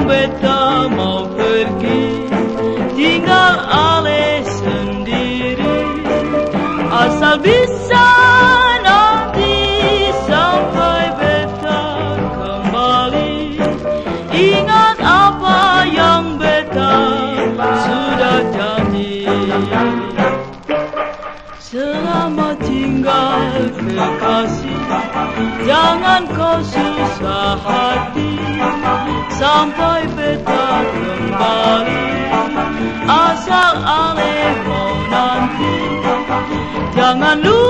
beta mau pergi, tinggal Ale sendiri. Asal bisa nanti sampai beta kembali, ingat apa yang beta sudah janji. Selamat tinggal kekasih, jangan kau susah hati, sampai beta kembali. Asal Ale mau nanti, jangan lupa